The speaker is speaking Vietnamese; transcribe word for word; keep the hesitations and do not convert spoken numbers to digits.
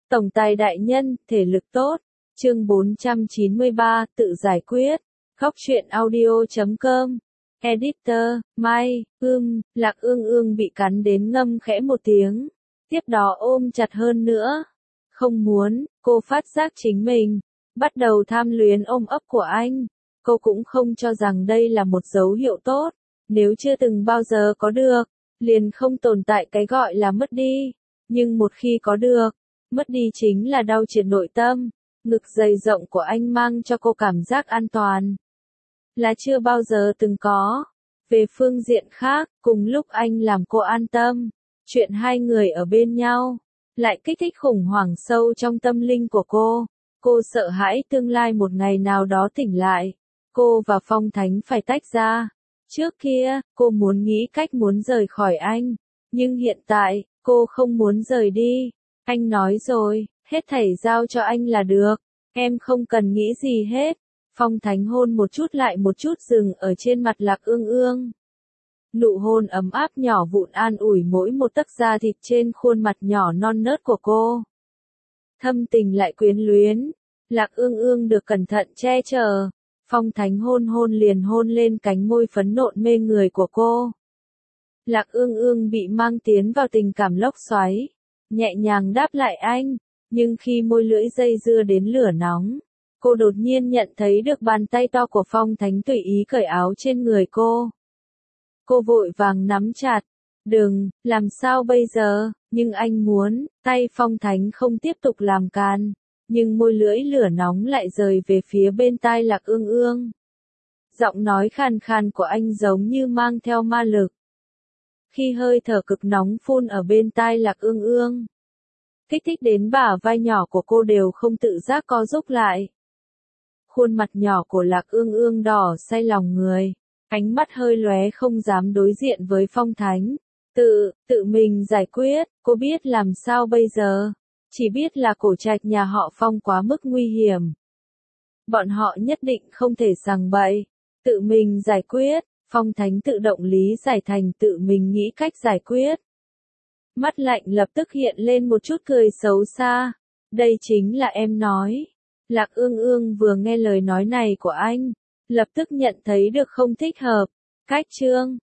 Tổng tài đại nhân, thể lực tốt. Chương bốn trăm chín mươi ba, tự giải quyết. Góc truyện audio chấm com. Editor, Mai, ưm, Lạc Ương Ương bị cắn đến ngâm khẽ một tiếng. Tiếp đó ôm chặt hơn nữa. Không muốn, cô phát giác chính mình. Bắt đầu tham luyến ôm ấp của anh. Cô cũng không cho rằng đây là một dấu hiệu tốt. Nếu chưa từng bao giờ có được, liền không tồn tại cái gọi là mất đi. Nhưng một khi có được, mất đi chính là đau triệt nội tâm. Ngực dày rộng của anh mang cho cô cảm giác an toàn. Là chưa bao giờ từng có. Về phương diện khác, cùng lúc anh làm cô an tâm. Chuyện hai người ở bên nhau, lại kích thích khủng hoảng sâu trong tâm linh của cô. Cô sợ hãi tương lai một ngày nào đó tỉnh lại. Cô và Phong Thánh phải tách ra. Trước kia, cô muốn nghĩ cách muốn rời khỏi anh. Nhưng hiện tại, cô không muốn rời đi. Anh nói rồi, hết thảy giao cho anh là được. Em không cần nghĩ gì hết. Phong Thánh hôn một chút lại một chút dừng ở trên mặt Lạc Ương Ương. Nụ hôn ấm áp nhỏ vụn an ủi mỗi một tấc da thịt trên khuôn mặt nhỏ non nớt của cô. Thâm tình lại quyến luyến. Lạc Ương Ương được cẩn thận che chở. Phong Thánh hôn hôn liền hôn lên cánh môi phấn nộn mê người của cô. Lạc Ương Ương bị mang tiến vào tình cảm lốc xoáy. Nhẹ nhàng đáp lại anh. Nhưng khi môi lưỡi dây dưa đến lửa nóng, cô đột nhiên nhận thấy được bàn tay to của Phong Thánh tùy ý cởi áo trên người cô. Cô vội vàng nắm chặt. Đừng, làm sao bây giờ, nhưng anh muốn, tay Phong Thánh không tiếp tục làm can. Nhưng môi lưỡi lửa nóng lại rời về phía bên tai Lạc Ương Ương. Giọng nói khàn khàn của anh giống như mang theo ma lực. Khi hơi thở cực nóng phun ở bên tai Lạc Ương Ương, kích thích đến bả vai nhỏ của cô đều không tự giác co rúm lại. Khuôn mặt nhỏ của Lạc Ương Ương đỏ say lòng người, ánh mắt hơi lóe không dám đối diện với Phong Thánh. Tự, tự mình giải quyết, cô biết làm sao bây giờ. Chỉ biết là cổ trạch nhà họ Phong quá mức nguy hiểm. Bọn họ nhất định không thể sằng bậy. Tự mình giải quyết, Phong Thánh tự động lý giải thành tự mình nghĩ cách giải quyết. Mắt lạnh lập tức hiện lên một chút cười xấu xa. Đây chính là em nói. Lạc Ương Ương vừa nghe lời nói này của anh, lập tức nhận thấy được không thích hợp. Cách chương